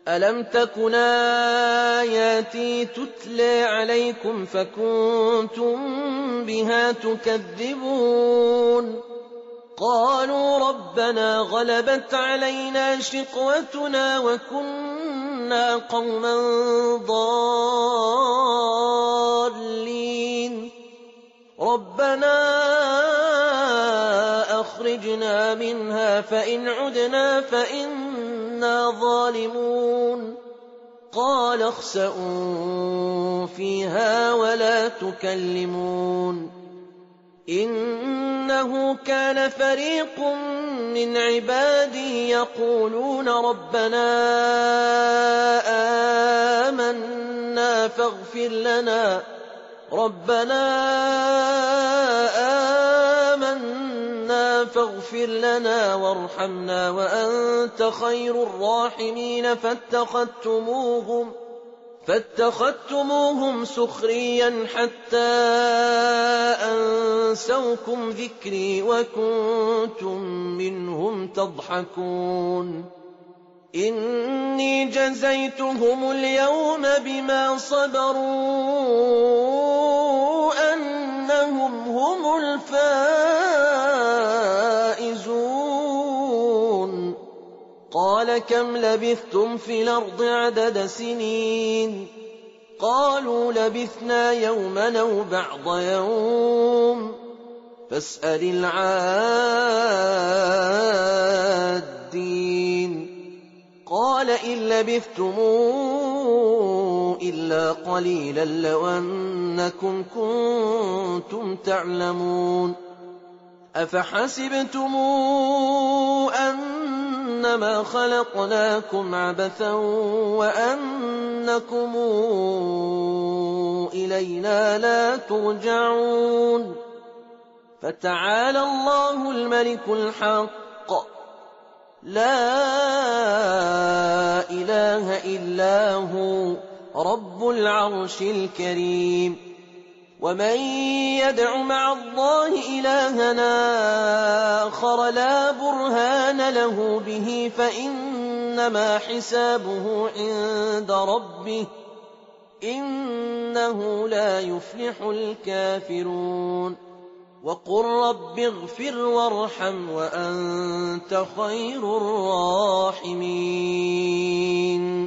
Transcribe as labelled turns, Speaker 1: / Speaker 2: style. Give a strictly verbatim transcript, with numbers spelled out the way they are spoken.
Speaker 1: أَلَمْ تَكُنْ آيَاتِي تُتْلَىٰ عَلَيْكُمْ فَكُنتُم بِهَا تُكَذِّبُونَ قَالُوا رَبَّنَا غَلَبَتْ عَلَيْنَا شِقْوَتُنَا وَكُنَّا قَوْمًا ضَالِّينَ رَبَّنَا أَخْرِجْنَا مِنْهَا فَإِنْ عُدْنَا فَإِنَّا ظَالِمُونَ قَالَ اخْسَئُوا فِيهَا وَلَا تُكَلِّمُونِ إِنَّهُ كَانَ فَرِيقٌ مِّنْ عِبَادِي يَقُولُونَ رَبَّنَا آمَنَّا فاغفر لنا رَبَّنَا آمَنَّا فاغفر لنا وارحمنا وأنت خير الراحمين فاتخذتموهم فاتخذتموهم سخريا حتى أنسوكم ذكري وكنتم منهم تضحكون إني جزيتهم اليوم بما صبروا أنهم هم الفائزون قال كم لبثتم في الأرض عدد سنين قالوا لبثنا يوما أو بعض يوم فاسأل العادين قال إن لبثتم إلا قليلا لو أنكم كنتم تعلمون أفحسبتم أنما خلقناكم عبثا وأنكم إلينا لا ترجعون فتعالى الله الملك الحق لا إله إلا هو رب العرش الكريم ومن يدع مع الله إلهنا آخر لا برهان له به فإنما حسابه عند ربه إنه لا يفلح الكافرون وقل رب اغفر وارحم وأنت خير الراحمين